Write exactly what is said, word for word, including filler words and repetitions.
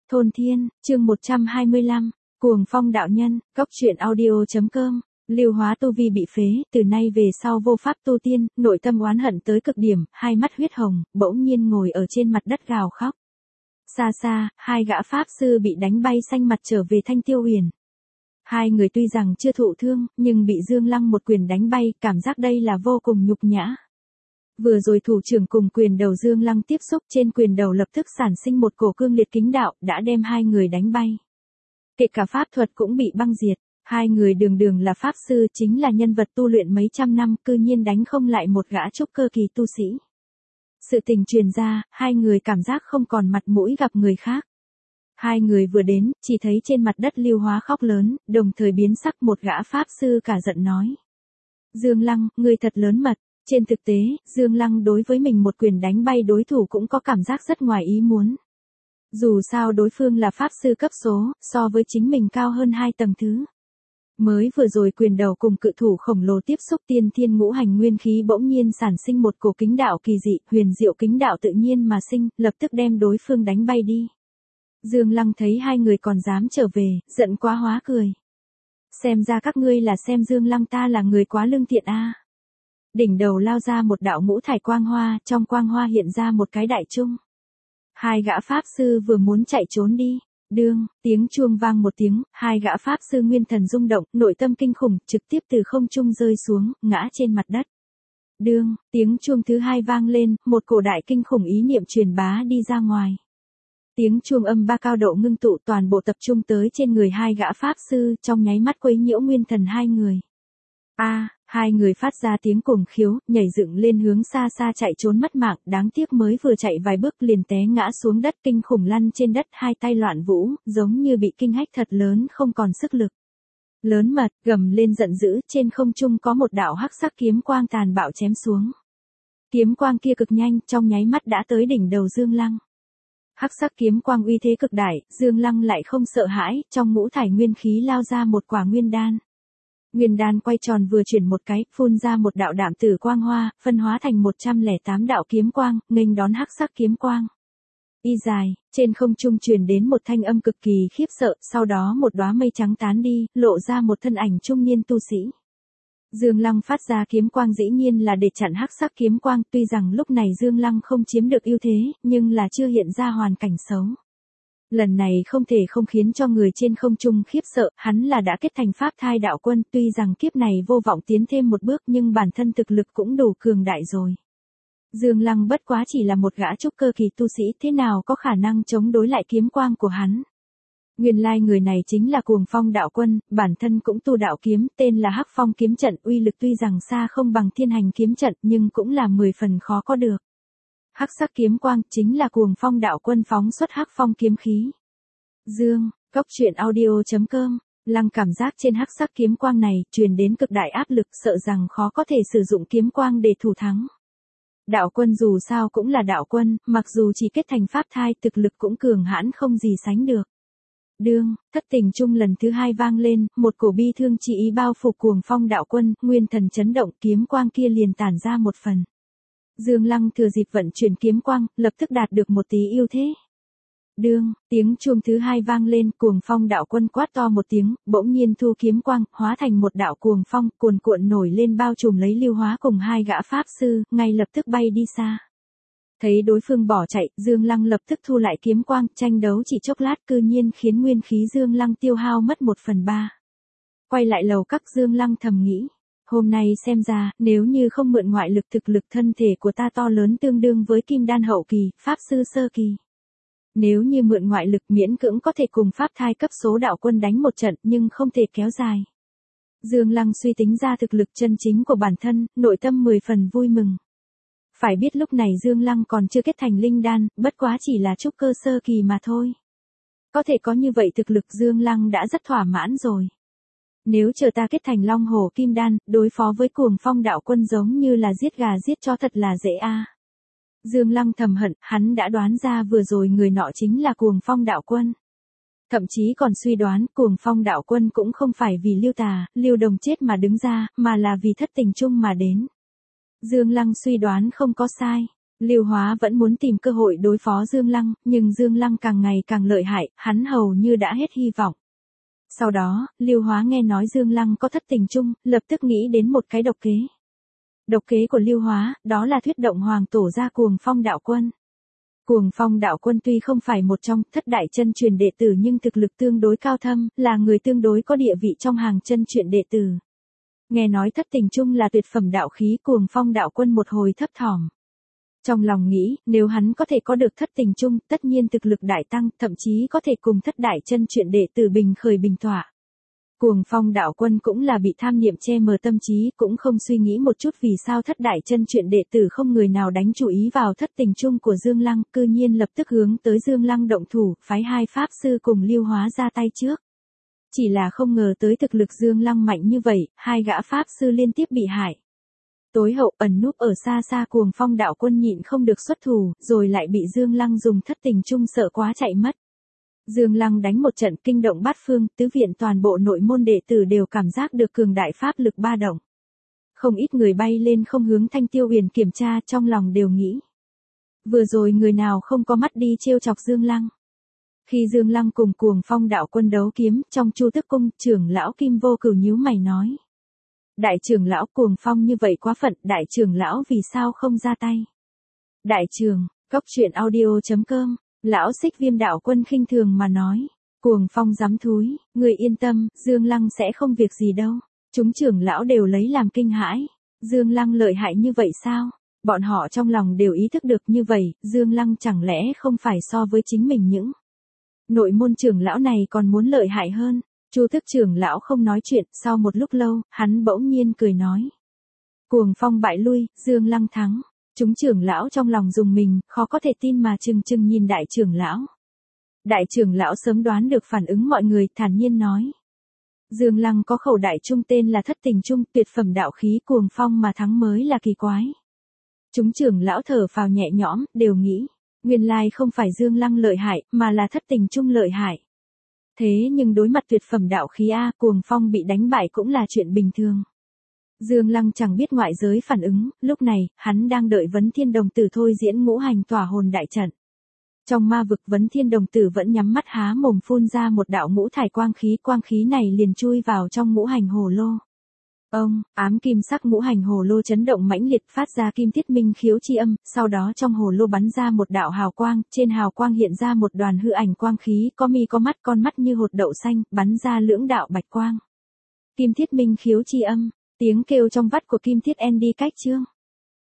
Thôn Thiên, chương một trăm hai mươi lăm, Cuồng Phong đạo nhân, Cốc truyện audio.com. Lưu Hóa tu vi bị phế, từ nay về sau vô pháp tu tiên, nội tâm oán hận tới cực điểm, hai mắt huyết hồng, bỗng nhiên ngồi ở trên mặt đất gào khóc. Xa xa, hai gã pháp sư bị đánh bay xanh mặt trở về Thanh Tiêu Huyền. Hai người tuy rằng chưa thụ thương, nhưng bị Dương Lăng một quyền đánh bay, cảm giác đây là vô cùng nhục nhã. Vừa rồi thủ trưởng cùng quyền đầu Dương Lăng tiếp xúc, trên quyền đầu lập tức sản sinh một cổ cương liệt kính đạo, đã đem hai người đánh bay. Kể cả pháp thuật cũng bị băng diệt, hai người đường đường là pháp sư, chính là nhân vật tu luyện mấy trăm năm, cư nhiên đánh không lại một gã trúc cơ kỳ tu sĩ. Sự tình truyền ra, hai người cảm giác không còn mặt mũi gặp người khác. Hai người vừa đến, chỉ thấy trên mặt đất Lưu Hóa khóc lớn, đồng thời biến sắc, một gã pháp sư cả giận nói. Dương Lăng, ngươi thật lớn mật. Trên thực tế, Dương Lăng đối với mình một quyền đánh bay đối thủ cũng có cảm giác rất ngoài ý muốn. Dù sao đối phương là pháp sư cấp số, so với chính mình cao hơn hai tầng thứ. Mới vừa rồi quyền đầu cùng cự thủ khổng lồ tiếp xúc, tiên thiên ngũ hành nguyên khí bỗng nhiên sản sinh một cổ kính đạo kỳ dị, huyền diệu kính đạo tự nhiên mà sinh, lập tức đem đối phương đánh bay đi. Dương Lăng thấy hai người còn dám trở về, giận quá hóa cười. Xem ra các ngươi là xem Dương Lăng ta là người quá lương thiện a. À. Đỉnh đầu lao ra một đạo ngũ thải quang hoa, trong quang hoa hiện ra một cái đại trung. Hai gã pháp sư vừa muốn chạy trốn đi, đương, tiếng chuông vang một tiếng, hai gã pháp sư nguyên thần rung động, nội tâm kinh khủng, trực tiếp từ không trung rơi xuống, ngã trên mặt đất. Đương, tiếng chuông thứ hai vang lên, một cổ đại kinh khủng ý niệm truyền bá đi ra ngoài. Tiếng chuông âm ba cao độ ngưng tụ, toàn bộ tập trung tới trên người hai gã pháp sư, trong nháy mắt quấy nhiễu nguyên thần hai người. A, à, hai người phát ra tiếng cuồng khiếu, nhảy dựng lên hướng xa xa chạy trốn mất mạng, đáng tiếc mới vừa chạy vài bước liền té ngã xuống đất, kinh khủng lăn trên đất, hai tay loạn vũ, giống như bị kinh hách thật lớn, không còn sức lực. Lớn mật, gầm lên giận dữ, trên không trung có một đạo hắc sắc kiếm quang tàn bạo chém xuống. Kiếm quang kia cực nhanh, trong nháy mắt đã tới đỉnh đầu Dương Lăng. Hắc sắc kiếm quang uy thế cực đại, Dương Lăng lại không sợ hãi, trong ngũ thải nguyên khí lao ra một quả nguyên đan. Nguyên đan quay tròn vừa chuyển một cái, phun ra một đạo đạm tử quang hoa, phân hóa thành một trăm lẻ tám đạo kiếm quang, nghênh đón hắc sắc kiếm quang. Y dài, trên không trung truyền đến một thanh âm cực kỳ khiếp sợ, sau đó một đóa mây trắng tán đi, lộ ra một thân ảnh trung niên tu sĩ. Dương Lăng phát ra kiếm quang dĩ nhiên là để chặn hắc sắc kiếm quang, tuy rằng lúc này Dương Lăng không chiếm được ưu thế, nhưng là chưa hiện ra hoàn cảnh xấu. Lần này không thể không khiến cho người trên không trung khiếp sợ, hắn là đã kết thành pháp thai đạo quân, tuy rằng kiếp này vô vọng tiến thêm một bước nhưng bản thân thực lực cũng đủ cường đại rồi. Dương Lăng bất quá chỉ là một gã trúc cơ kỳ tu sĩ, thế nào có khả năng chống đối lại kiếm quang của hắn. Nguyên lai người này chính là Cuồng Phong đạo quân, bản thân cũng tu đạo kiếm, tên là Hắc Phong kiếm trận, uy lực tuy rằng xa không bằng Thiên Hành kiếm trận nhưng cũng là mười phần khó có được. Hắc sắc kiếm quang chính là Cuồng Phong đạo quân phóng xuất Hắc Phong kiếm khí. Dương, Cốc truyện audio.com, Lăng cảm giác trên hắc sắc kiếm quang này truyền đến cực đại áp lực, sợ rằng khó có thể sử dụng kiếm quang để thủ thắng. Đạo quân dù sao cũng là đạo quân, mặc dù chỉ kết thành pháp thai, thực lực cũng cường hãn không gì sánh được. Đương, thất tình chung lần thứ hai vang lên, một cổ bi thương chỉ ý bao phủ Cuồng Phong đạo quân, nguyên thần chấn động, kiếm quang kia liền tản ra một phần. Dương Lăng thừa dịp vận chuyển kiếm quang, lập tức đạt được một tí ưu thế. Đương, tiếng chuông thứ hai vang lên, Cuồng Phong đạo quân quát to một tiếng, bỗng nhiên thu kiếm quang, hóa thành một đạo cuồng phong, cuồn cuộn nổi lên bao trùm lấy Lưu Hóa cùng hai gã pháp sư, ngay lập tức bay đi xa. Thấy đối phương bỏ chạy, Dương Lăng lập tức thu lại kiếm quang, tranh đấu chỉ chốc lát cư nhiên khiến nguyên khí Dương Lăng tiêu hao mất một phần ba. Quay lại lầu các, Dương Lăng thầm nghĩ. Hôm nay xem ra, nếu như không mượn ngoại lực, thực lực thân thể của ta to lớn tương đương với kim đan hậu kỳ, pháp sư sơ kỳ. Nếu như mượn ngoại lực miễn cưỡng có thể cùng pháp thai cấp số đạo quân đánh một trận nhưng không thể kéo dài. Dương Lăng suy tính ra thực lực chân chính của bản thân, nội tâm mười phần vui mừng. Phải biết lúc này Dương Lăng còn chưa kết thành linh đan, bất quá chỉ là trúc cơ sơ kỳ mà thôi. Có thể có như vậy thực lực Dương Lăng đã rất thỏa mãn rồi. Nếu chờ ta kết thành long hổ kim đan, đối phó với Cuồng Phong đạo quân giống như là giết gà giết cho thật là dễ a. À. Dương Lăng thầm hận, hắn đã đoán ra vừa rồi người nọ chính là Cuồng Phong đạo quân. Thậm chí còn suy đoán Cuồng Phong đạo quân cũng không phải vì Lưu Tà, Lưu Đồng chết mà đứng ra, mà là vì thất tình chung mà đến. Dương Lăng suy đoán không có sai. Lưu Hóa vẫn muốn tìm cơ hội đối phó Dương Lăng, nhưng Dương Lăng càng ngày càng lợi hại, hắn hầu như đã hết hy vọng. Sau đó, Lưu Hóa nghe nói Dương Lăng có thất tình chung, lập tức nghĩ đến một cái độc kế. Độc kế của Lưu Hóa, đó là thuyết động hoàng tổ ra Cuồng Phong đạo quân. Cuồng Phong đạo quân tuy không phải một trong thất đại chân truyền đệ tử nhưng thực lực tương đối cao thâm, là người tương đối có địa vị trong hàng chân truyền đệ tử. Nghe nói thất tình chung là tuyệt phẩm đạo khí, Cuồng Phong đạo quân một hồi thấp thỏm. Trong lòng nghĩ, nếu hắn có thể có được thất tình chung, tất nhiên thực lực đại tăng, thậm chí có thể cùng thất đại chân truyền đệ tử bình khởi bình tọa. Cuồng Phong đạo quân cũng là bị tham niệm che mờ tâm trí, cũng không suy nghĩ một chút vì sao thất đại chân truyền đệ tử không người nào đánh chú ý vào thất tình chung của Dương Lăng, cư nhiên lập tức hướng tới Dương Lăng động thủ, phái hai pháp sư cùng Lưu Hóa ra tay trước. Chỉ là không ngờ tới thực lực Dương Lăng mạnh như vậy, hai gã pháp sư liên tiếp bị hại. Tối hậu ẩn núp ở xa xa Cuồng Phong đạo quân nhịn không được xuất thủ, rồi lại bị Dương Lăng dùng thất tình chung sợ quá chạy mất. Dương Lăng đánh một trận kinh động bát phương, tứ viện toàn bộ nội môn đệ tử đều cảm giác được cường đại pháp lực ba động. Không ít người bay lên không hướng Thanh Tiêu Huyền kiểm tra, trong lòng đều nghĩ. Vừa rồi người nào không có mắt đi trêu chọc Dương Lăng. Khi Dương Lăng cùng Cuồng Phong đạo quân đấu kiếm, trong Chu Tức Cung, trưởng lão Kim Vô Cửu nhíu mày nói. Đại trưởng lão Cuồng Phong như vậy quá phận, đại trưởng lão vì sao không ra tay? Đại trưởng, Cốc Truyện Audio chấm com, lão Xích Viêm đạo quân khinh thường mà nói. Cuồng Phong dám thúi, người yên tâm, Dương Lăng sẽ không việc gì đâu. Chúng trưởng lão đều lấy làm kinh hãi. Dương Lăng lợi hại như vậy sao? Bọn họ trong lòng đều ý thức được như vậy, Dương Lăng chẳng lẽ không phải so với chính mình những nội môn trưởng lão này còn muốn lợi hại hơn. Chu Tức trưởng lão không nói chuyện, sau một lúc lâu, hắn bỗng nhiên cười nói. Cuồng Phong bại lui, Dương Lăng thắng. Chúng trưởng lão trong lòng dùng mình, khó có thể tin mà chừng chừng nhìn đại trưởng lão. Đại trưởng lão sớm đoán được phản ứng mọi người, thản nhiên nói. Dương Lăng có khẩu đại trung tên là thất tình trung, tuyệt phẩm đạo khí Cuồng Phong mà thắng mới là kỳ quái. Chúng trưởng lão thở phào nhẹ nhõm, đều nghĩ. Nguyên lai không phải Dương Lăng lợi hại, mà là thất tình trung lợi hại. Thế nhưng đối mặt tuyệt phẩm đạo khí A, Cuồng Phong bị đánh bại cũng là chuyện bình thường. Dương Lăng chẳng biết ngoại giới phản ứng, lúc này, hắn đang đợi Vấn Thiên Đồng Tử thôi diễn ngũ hành tỏa hồn đại trận. Trong ma vực Vấn Thiên Đồng Tử vẫn nhắm mắt há mồm phun ra một đạo ngũ thải quang khí, quang khí này liền chui vào trong ngũ hành hồ lô. Ông, ám kim sắc ngũ hành hồ lô chấn động mãnh liệt phát ra kim thiết minh khiếu chi âm, sau đó trong hồ lô bắn ra một đạo hào quang, trên hào quang hiện ra một đoàn hư ảnh quang khí, có mi có mắt con mắt như hột đậu xanh, bắn ra lưỡng đạo bạch quang. Kim thiết minh khiếu chi âm, tiếng kêu trong vắt của kim thiết Andy cách chương.